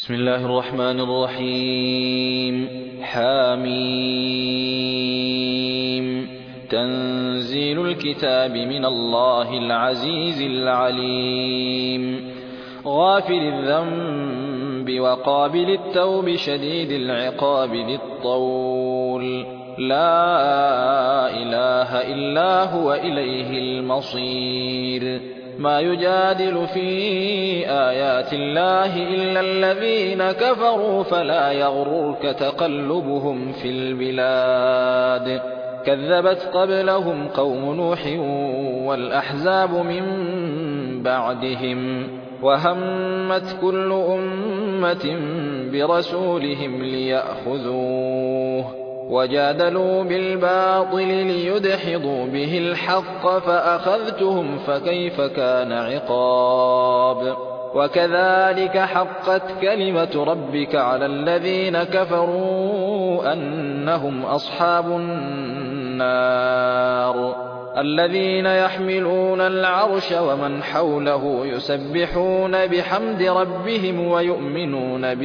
بسم الله الرحمن الرحيم. حاميم. تنزيل الكتاب من الله العزيز العليم. غافر الذنب وقابل التوب شديد العقاب ذي الطول. لا إله إلا هو إليه المصير. ما يجادل في آيات الله إلا الذين كفروا فلا يغررك تقلبهم في البلاد. كذبت قبلهم قوم نوح والأحزاب من بعدهم وهمت كل أمة برسولهم ليأخذوه وجادلوا بالباطل ليدحضوا به الحق فأخذتهم فكيف كان عقاب. وكذلك حقت كلمة ربك على الذين كفروا أنهم أصحاب النار. الذين يحملون العرش ومن حوله يسبحون بحمد ربهم ويؤمنون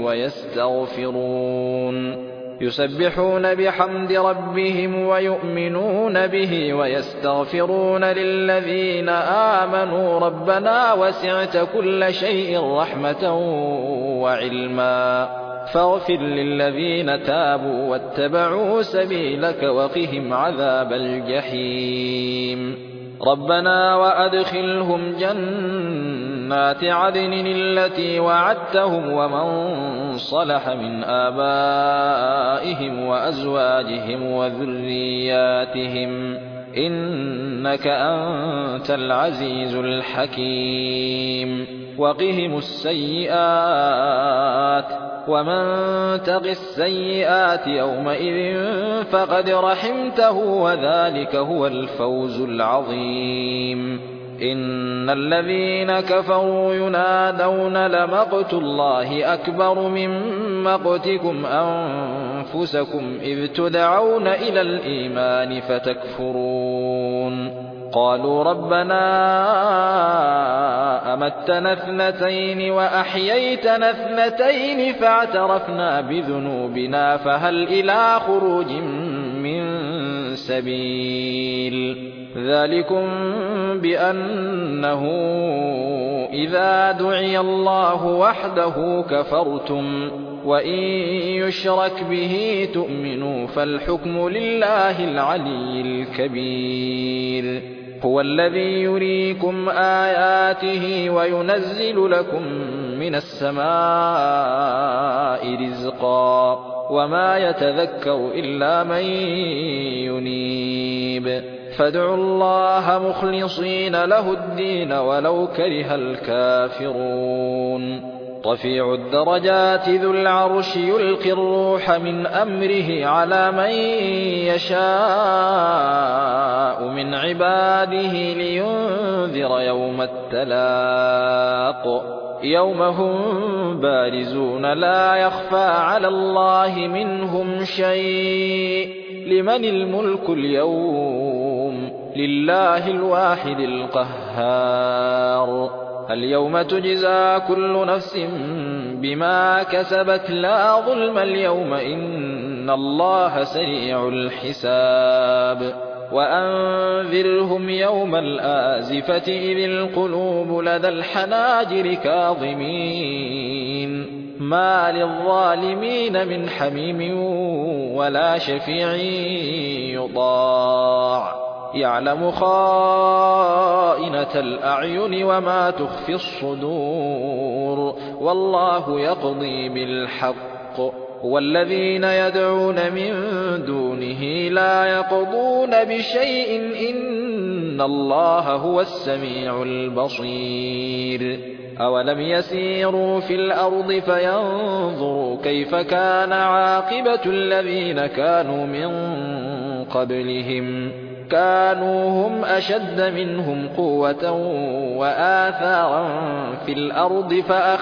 به ويستغفرون للذين آمنوا ربنا وسعت كل شيء رحمة وعلما فاغفر للذين تابوا واتبعوا سبيلك وقهم عذاب الجحيم. ربنا وأدخلهم جنات عدن التي وعدتهم ومن صلح من آبائهم وأزواجهم وذرياتهم إنك أنت العزيز الحكيم. وقهم السيئات ومن تق السيئات يومئذ فقد رحمته وذلك هو الفوز العظيم. إن الذين كفروا ينادون لمقت الله أكبر من مقتكم أنفسكم إذ تدعون إلى الإيمان فتكفرون. قالوا ربنا أمتنا اثنتين وأحييتنا اثنتين فاعترفنا بذنوبنا فهل إلى خروج من سبيل. ذلكم بأنه إذا دعي الله وحده كفرتم وإن يشرك به تؤمنوا فالحكم لله العلي الكبير. هو الذي يريكم آياته وينزل لكم من السماء رزقا وما يتذكر إلا من ينيب. فادعوا الله مخلصين له الدين ولو كره الكافرون. رفيع الدرجات ذو العرش يلقي الروح من أمره على من يشاء من عباده لينذر يوم التلاق. يوم هم بارزون لا يخفى على الله منهم شيء. لمن الملك اليوم؟ لله الواحد القهار. اليوم تجزى كل نفس بما كسبت لا ظلم اليوم إن الله سريع الحساب. وأنذرهم يوم الآزفة إذ القلوب لدى الحناجر كاظمين ما للظالمين من حميم ولا شفيع يطاع. يعلم خائنة الأعين وما تخفي الصدور والله يقضي بالحق. والذين يدعون من دونه لا يقضون بشيء إن الله هو السميع البصير. أولم يسيروا في الأرض فينظروا كيف كان عاقبة الذين كانوا من قبلهم كانوا هم أشد منهم قوة وآثارا في الأرض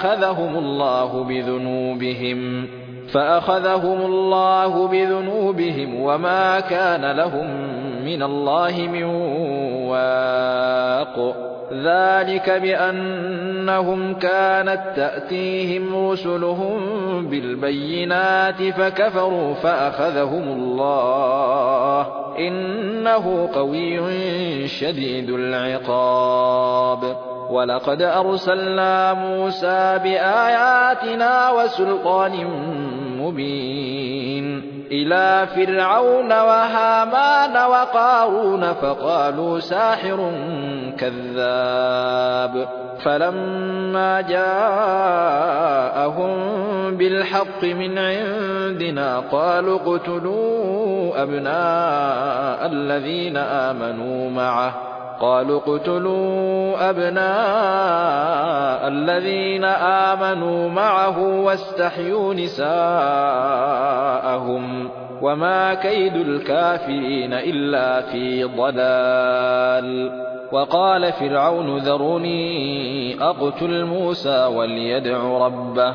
فأخذهم الله بذنوبهم وما كان لهم من الله من واق. ذلك بأنهم كانت تأتيهم رسلهم بالبينات فكفروا فأخذهم الله إنه قوي شديد العقاب ولقد أرسلنا موسى بآياتنا وسلطان مبين إلى فرعون وهامان وقارون فقالوا ساحر كذاب فلما جاءهم بالحق من عندنا قالوا اقتلوا أبناء الذين آمنوا معه واستحيوا نساءهم وما كيد الكافرين إلا في ضلال وقال فرعون ذروني أقتل موسى وليدع ربه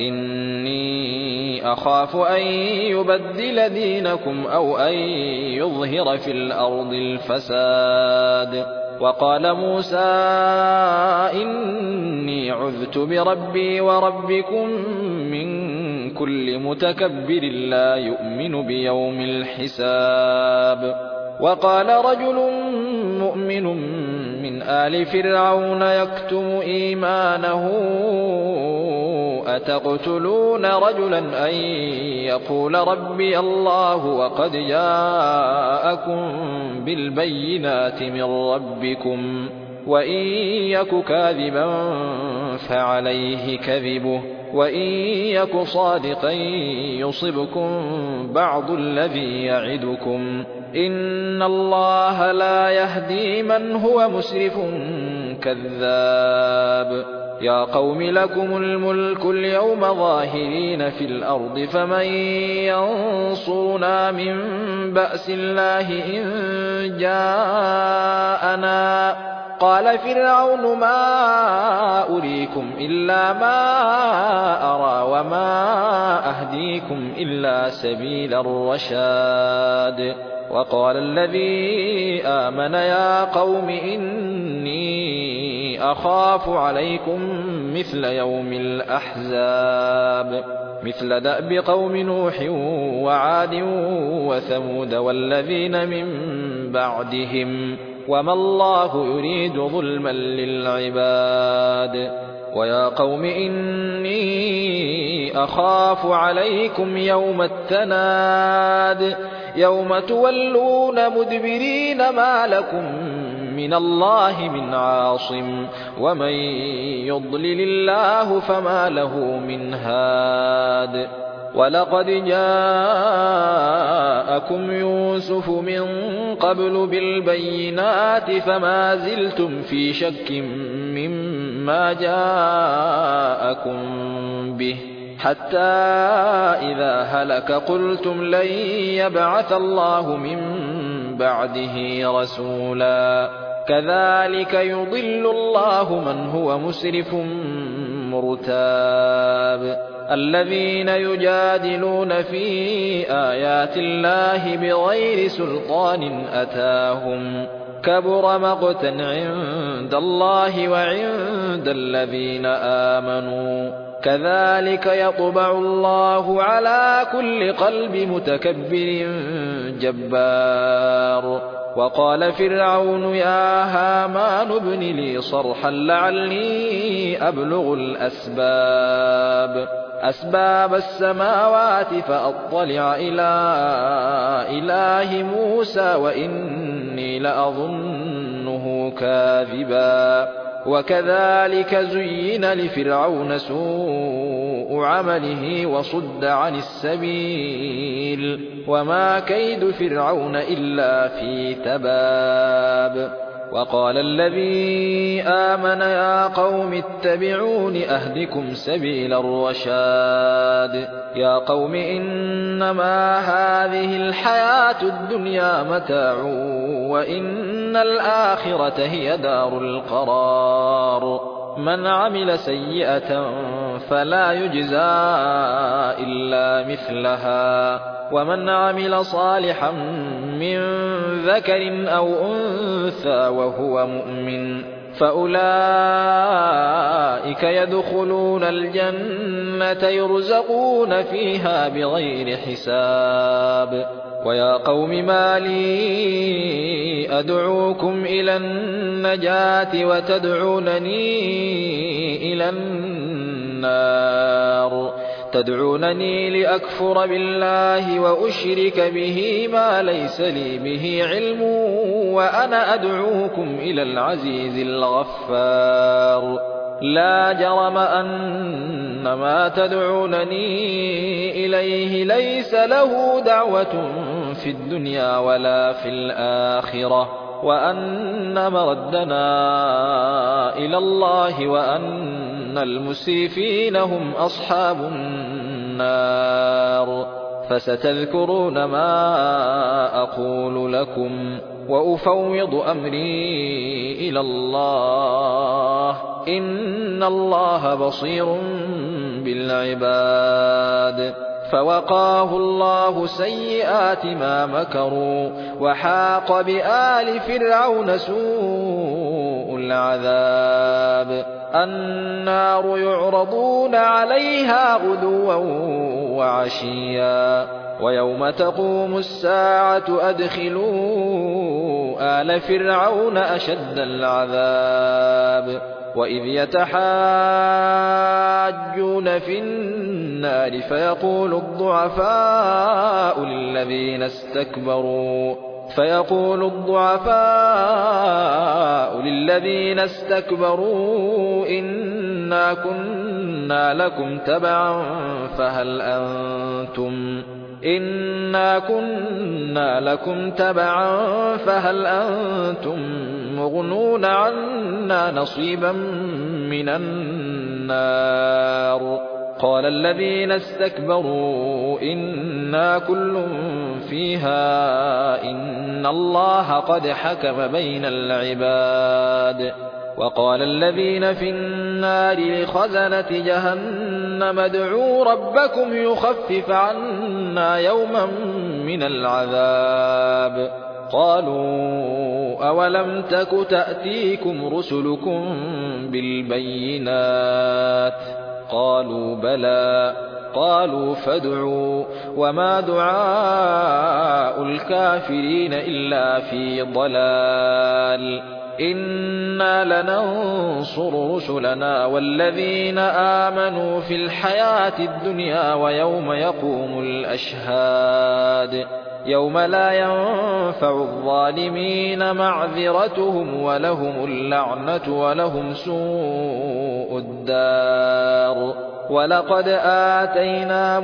إني أخاف أن يبدل دينكم أو أن يظهر في الأرض الفساد وقال موسى إني عذت بربي وربكم من كل متكبر لا يؤمن بيوم الحساب وقال رجل مؤمن من آل فرعون يكتم إيمانه أتقتلون رجلا أن يقول ربي الله وقد جاءكم بالبينات من ربكم وإن يك كاذبا فعليه كذبه وإن يك صادقا يصبكم بعض الذي يعدكم إن الله لا يهدي من هو مسرف كذاب يا قوم لكم الملك اليوم ظاهرين في الأرض فمن ينصرنا من بأس الله إن جاءنا قال فرعون ما أريكم إلا ما أرى وما أهديكم إلا سبيل الرشاد وقال الذي آمن يا قوم إني أخاف عليكم مثل يوم الأحزاب مثل دأب قوم نوح وعاد وثمود والذين من بعدهم وما الله يريد ظلما للعباد ويا قوم إني أخاف عليكم يوم التناد يوم تولون مدبرين ما لكم من الله من عاصم ومن يضلل الله فما له من هاد ولقد جاءكم يوسف من قبل بالبينات فما زلتم في شك مما جاءكم به حتى إذا هلك قلتم لن يبعث الله من بعده رسولا كذلك يضل الله من هو مسرف مرتاب الذين يجادلون في آيات الله بغير سلطان أتاهم كبر مقتا عند الله وعند الذين آمنوا كذلك يطبع الله على كل قلب متكبر جبار وقال فرعون يا هامان ابن لي صرحا لعلي أبلغ أسباب السماوات فأطلع إلى إله موسى وإني لأظنه كاذبا وكذلك زين لفرعون سوء عمله وصد عن السبيل وما كيد فرعون إلا في تباب وقال الذي آمن يا قوم اتبعون أهدكم سبيل الرشاد يا قوم إنما هذه الحياة الدنيا متاع وإن الآخرة هي دار القرار من عمل سيئة فلا يجزى إلا مثلها ومن عمل صالحا من ذكر أو أنثى وهو مؤمن فأولئك يدخلون الجنة يرزقون فيها بغير حساب. ويا قوم ما لي أدعوكم إلى النجاة وتدعونني إلى النار تدعونني لأكفر بالله وأشرك به ما ليس لي به علم وأنا أدعوكم إلى العزيز الغفار. لا جرم أن ما تدعونني إليه ليس له دعوة في الدنيا ولا في الآخرة وأن مردنا إلى الله وأن المسرفين هم أصحاب النار. فستذكرون ما أقول لكم وأفوض أمري إلى الله إن الله بصير بالعباد. فوقاه الله سيئات ما مكروا وحاق بآل فرعون سوء العذاب. النار يعرضون عليها غدوا وعشيا ويوم تقوم الساعة أدخلوا آل فرعون أشد العذاب. وإذ يتحاجون في النار فيقول الضعفاء للذين استكبروا إنا كنا لكم تبعا فهل أنتم مغنون عنا نصيبا من النار. قال الذين استكبروا إنا كل فيها إن الله قد حكم بين العباد. وقال الذين في النار لخزنة جهنم ادعوا ربكم يخفف عنا يوما من العذاب. قالوا أولم تك تأتيكم رسلكم بالبينات قالوا بلى قالوا فادعوا وما دعاء الكافرين إلا في ضلال. إنا لننصر رسلنا والذين آمنوا في الحياة الدنيا ويوم يقوم الأشهاد. يوم لا ينفع الظالمين معذرتهم ولهم اللعنة ولهم سوء الدار. ولقد آتينا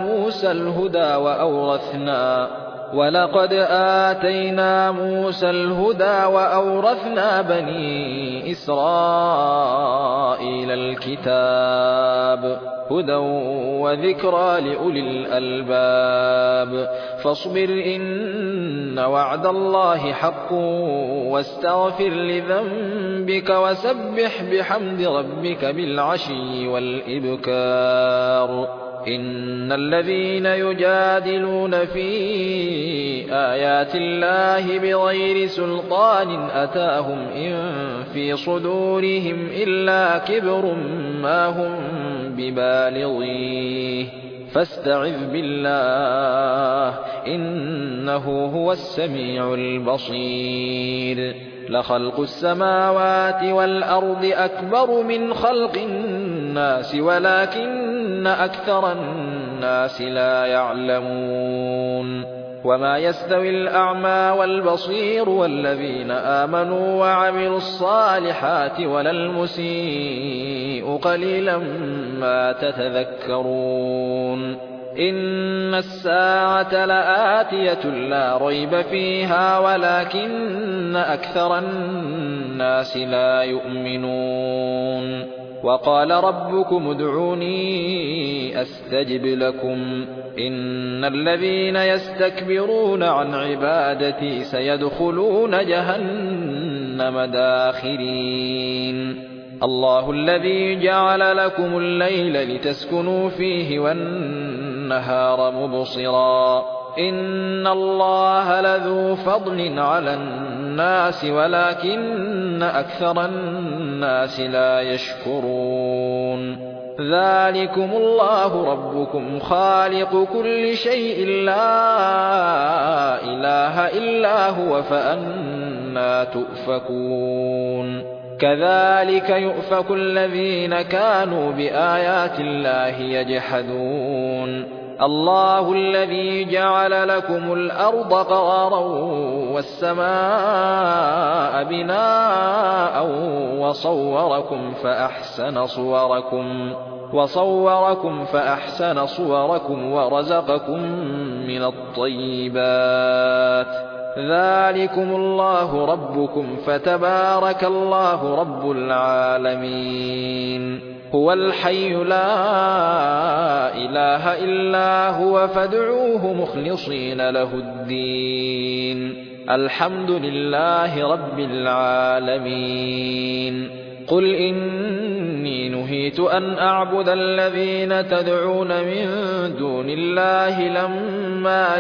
موسى الهدى وأورثنا بني إسرائيل الكتاب هدى وذكرى لأولي الألباب. فاصبر إن وعد الله حق واستغفر لذنبك وسبح بحمد ربك بالعشي والإبكار. إن الذين يجادلون في آيات الله بغير سلطان أتاهم إن في صدورهم إلا كبر ما هم ببالغيه فاستعذ بالله إنه هو السميع البصير. لخلق السماوات والأرض أكبر من خلق الناس ولكن أكثر الناس لا يعلمون. وما يستوي الأعمى والبصير والذين آمنوا وعملوا الصالحات ولا المسيء قليلا ما تتذكرون. إن الساعة لآتية لا ريب فيها ولكن أكثر الناس لا يؤمنون. وقال ربكم ادعوني أستجب لكم إن الذين يستكبرون عن عبادتي سيدخلون جهنم داخرين. الله الذي جعل لكم الليل لتسكنوا فيه والنهار مبصرا إن الله لذو فضل على الناس ولكن أكثر الناس الناس لا يشكرون ذلكم الله ربكم خالق كل شيء لا إله إلا هو فأنى تؤفكون كذلك يؤفك الذين كانوا بآيات الله يجحدون الله الذي جعل لكم الأرض قرارا والسماء بناء وصوركم فأحسن صوركم ورزقكم من الطيبات ذلكم الله ربكم فتبارك الله رب العالمين هو الحي لا إله إلا هو فادعوه مخلصين له الدين الحمد لله رب العالمين قل إني نهيت أن أعبد الذين تدعون من دون الله لما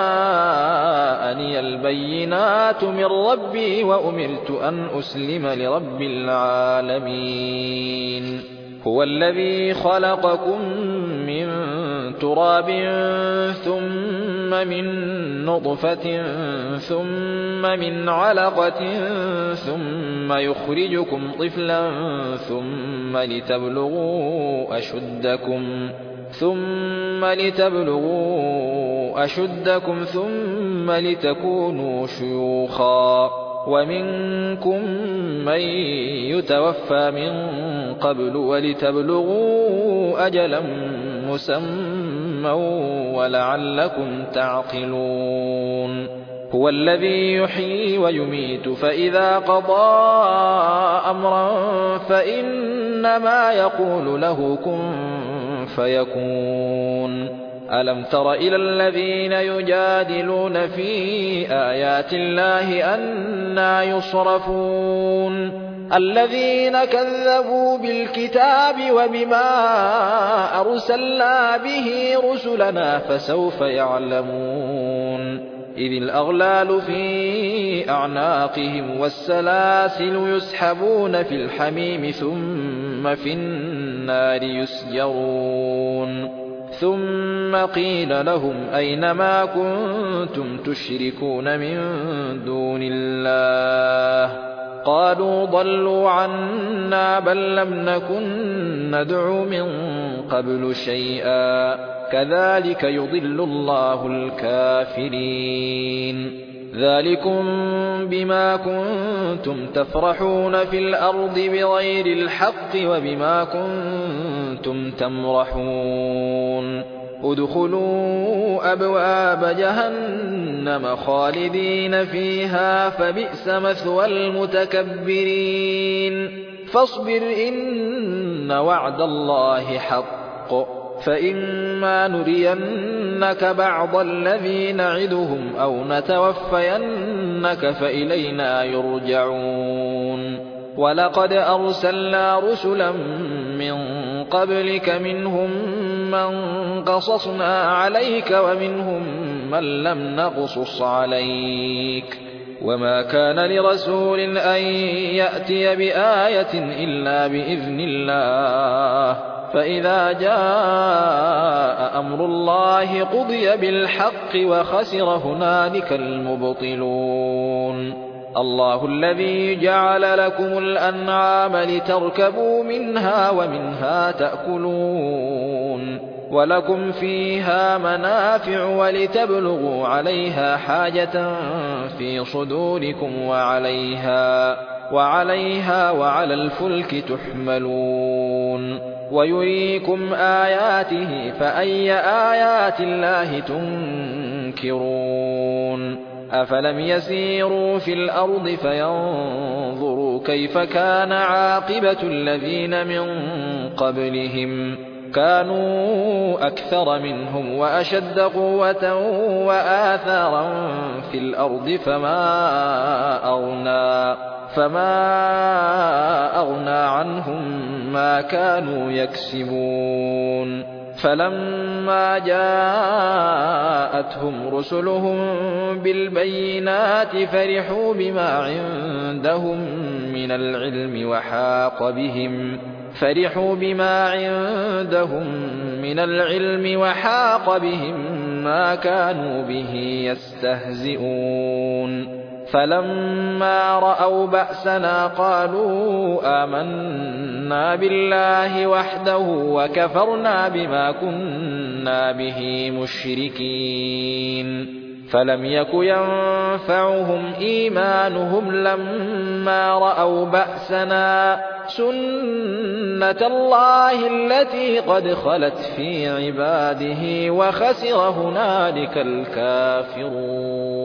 جاءني البينات من ربي وأمرت أن أسلم لرب العالمين هو الذي خلقكم من تراب ثم من نطفة ثم من علقة ثم يخرجكم طفلا ثم لتبلغوا أشدكم ثم لتكونوا شيوخا ومنكم من يتوفى من قبل ولتبلغوا أجلا مسمى ولعلكم تعقلون هو الذي يحيي ويميت فإذا قضى أمرا فإنما يقول له كن فيكون ألم تر إلى الذين يجادلون في آيات الله أنى يصرفون الذين كذبوا بالكتاب وبما أرسلنا به رسلنا فسوف يعلمون إذ الأغلال في أعناقهم والسلاسل يسحبون في الحميم ثم في النار يسجرون ثم قيل لهم أين ما كنتم تشركون من دون الله قالوا ضلوا عنا بل لم نكن ندعو من قبل شيئا كذلك يضل الله الكافرين ذلكم بما كنتم تفرحون في الأرض بغير الحق وبما كنتم تمرحون ادخلوا أبواب جهنم خالدين فيها فبئس مثوى المتكبرين فاصبر إن وعد الله حق فإما نرينك بعض الذي نعدهم أو نتوفينك فإلينا يرجعون ولقد أرسلنا رسلا من قبلك منهم من قصصنا عليك ومنهم من لم نقصص عليك وما كان لرسول أن يأتي بآية إلا بإذن الله فإذا جاء أمر الله قضي بالحق وخسر هنالك المبطلون الله الذي جعل لكم الأنعام لتركبوا منها ومنها تأكلون ولكم فيها منافع ولتبلغوا عليها حاجة في صدوركم وعليها وعلى الفلك تحملون ويريكم آياته فأي آيات الله تنكرون أفلم يسيروا في الأرض فينظروا كيف كان عاقبة الذين من قبلهم كانوا أكثر منهم وأشد قوة وآثارا في الأرض فما أغنى عنهم ما كانوا يكسبون فلما جاءتهم رسلهم بالبينات فرحوا بما عندهم من العلم وحاق بهم ما كانوا به يستهزئون فلما رأوا بأسنا قالوا آمنا بالله وحده وكفرنا بما كنا به مشركين فلم يك ينفعهم إيمانهم لما رأوا بأسنا سنة الله التي قد خلت في عباده وخسر هنالك الكافرون.